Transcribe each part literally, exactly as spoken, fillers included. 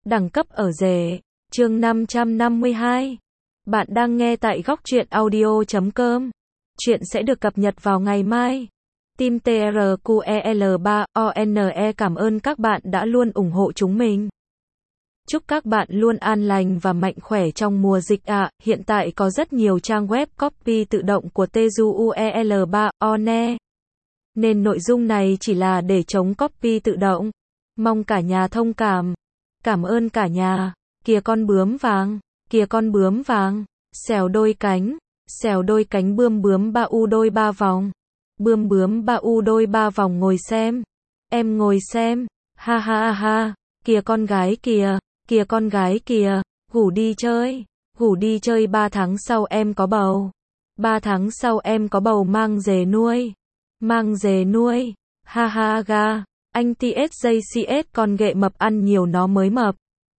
Đẳng cấp ở rể. Chương năm trăm năm mươi hai. Bạn đang nghe tại góc truyện audio chấm com. Chuyện sẽ được cập nhật vào ngày mai. Team tê rờ quy e lờ ba o en e cảm ơn các bạn đã luôn ủng hộ chúng mình. Chúc các bạn luôn an lành và mạnh khỏe trong mùa dịch ạ. À. Hiện tại có rất nhiều trang web copy tự động của Tezu e u lờ ba o en e. Nên nội dung này chỉ là để chống copy tự động. Mong cả nhà thông cảm. Cảm ơn cả nhà. Kìa con bướm vàng, kìa con bướm vàng, xèo đôi cánh, xèo đôi cánh bươm bướm ba u đôi ba vòng. Bươm bướm ba u đôi ba vòng ngồi xem. Em ngồi xem, ha ha ha, kìa con gái kìa, kìa con gái kìa, ngủ đi chơi, ngủ đi chơi ba tháng sau em có bầu. Ba tháng sau em có bầu mang về nuôi, mang về nuôi, ha ha ga, anh tê ét gi xê ét con ghệ mập ăn nhiều nó mới mập.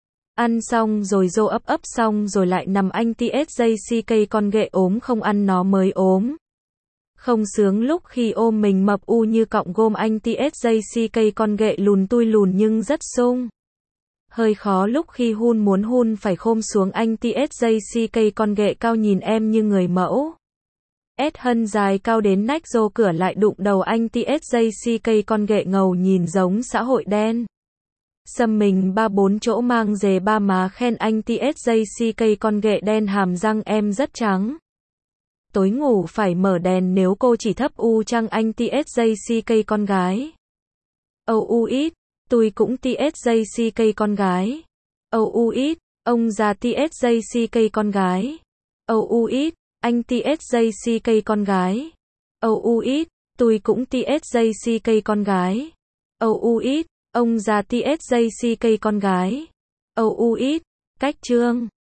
Ăn xong rồi dô ấp ấp xong rồi lại nằm anh tê ét gi xê cây con ghệ ốm không ăn nó mới ốm. Không sướng lúc khi ôm mình mập u như cọng gôm anh tê ét gi xê cây con ghệ lùn tui lùn nhưng rất sung. Hơi khó lúc khi hun muốn hun phải khom xuống anh tê ét gi xê cây con ghệ cao nhìn em như người mẫu. S hân dài cao đến nách dô cửa lại đụng đầu anh tê ét gi xê cây con ghệ ngầu nhìn giống xã hội đen. Xăm mình ba bốn chỗ mang dề ba má khen anh tê ét gi xê cây con ghệ đen hàm răng em rất trắng. Tối ngủ phải mở đèn nếu cô chỉ thấp u trăng anh tê ét gi xê cây con gái. Âu u ít, tôi cũng tê ét gi xê cây con gái. Âu u ít, ông già tê ét gi xê cây con gái. Âu u ít, anh tê ét gi xê cây con gái. Âu u ít, tôi cũng tê ét gi xê cây con gái. Âu u ít, ông già tê ét gi xê cây con gái. Âu u ít, cách chương.